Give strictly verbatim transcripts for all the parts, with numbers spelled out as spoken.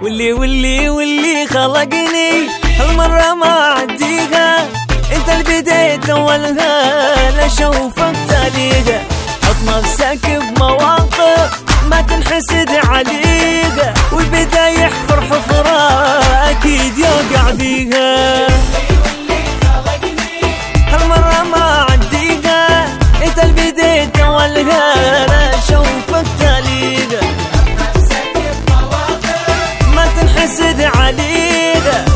واللي واللي واللي خلقني هالمرة ما عديها، انت اللي بديت اولها لا اشوفك تاليها. حط نفسك بمواقف ما تنحسد عليها، والبداية يحفر حفرة اكيد يوقع بيها. هالمرة ما عديها، انت اللي بديت اولها لا اشوفك تاليها. ما تنحسد عليها،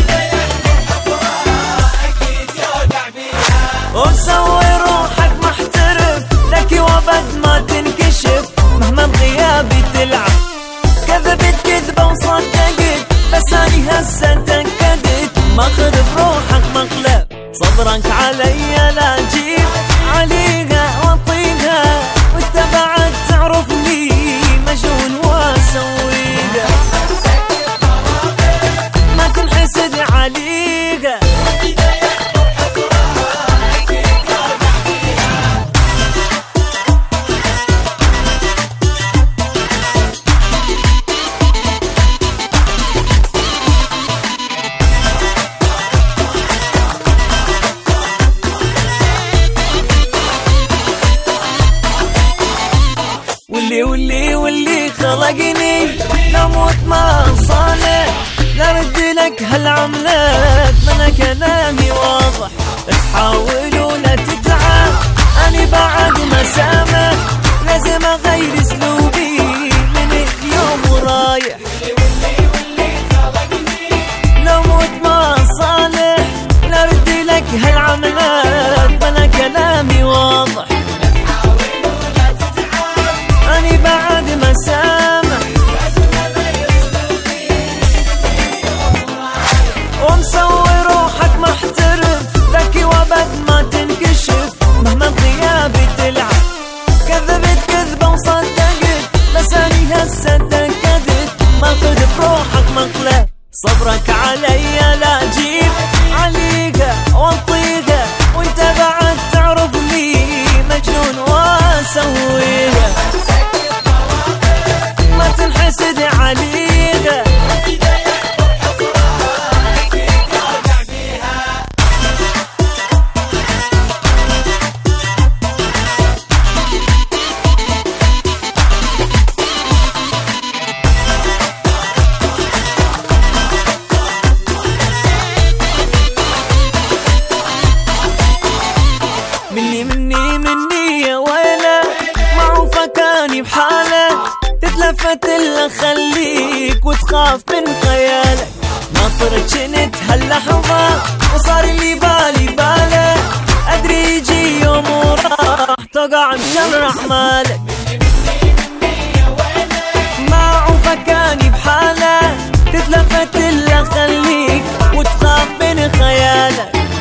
ومسوي روحك محترف لك وابد ما تنكشف، مهما بغيابي تلعب كذبت كذبة وصدقت، بس اني هسه تأكدت ماخذ بروحك مقلب. صبرك علي لا تجيب عليها واطيها، وانت بعد تعرفني مجنون واسويها. ما تنحسد عليها، واللي واللي واللي خلقني نموت ما صالح، لا رد لك هالعملات من كلامي واضح. تحاول ولا تتعب اني بعد ما سامح، لازم اغير اسلوبي من اليوم ورايح. نموت ما صالح، لا رد لك هالعملات من كلامي واضح. أني بعد ما سامح ومسوي روحك محترف ذكي وابد ما تنكشف، مهما بغيابي تلعب كذبت كذبة وصدقت، بس أني هسه تأكدت ماخذ بروحك مقلب. صبرك علي لا أجيب عليها واطيها، وانت بعد تعرفني مجنون واسويها. ما تنحسد عليها، مني مني مني يا ويله معروفة كاني بحالك، تتلفت الا خليك وتخاف من خيالك. ناطرك شنت هاللحظة وصار اللي بالي بالك، ادري يجي يوم وراح تقع بشر اعمالك. معروفة كاني بحالك، تتلفت الا خليك وتخاف من خيالك.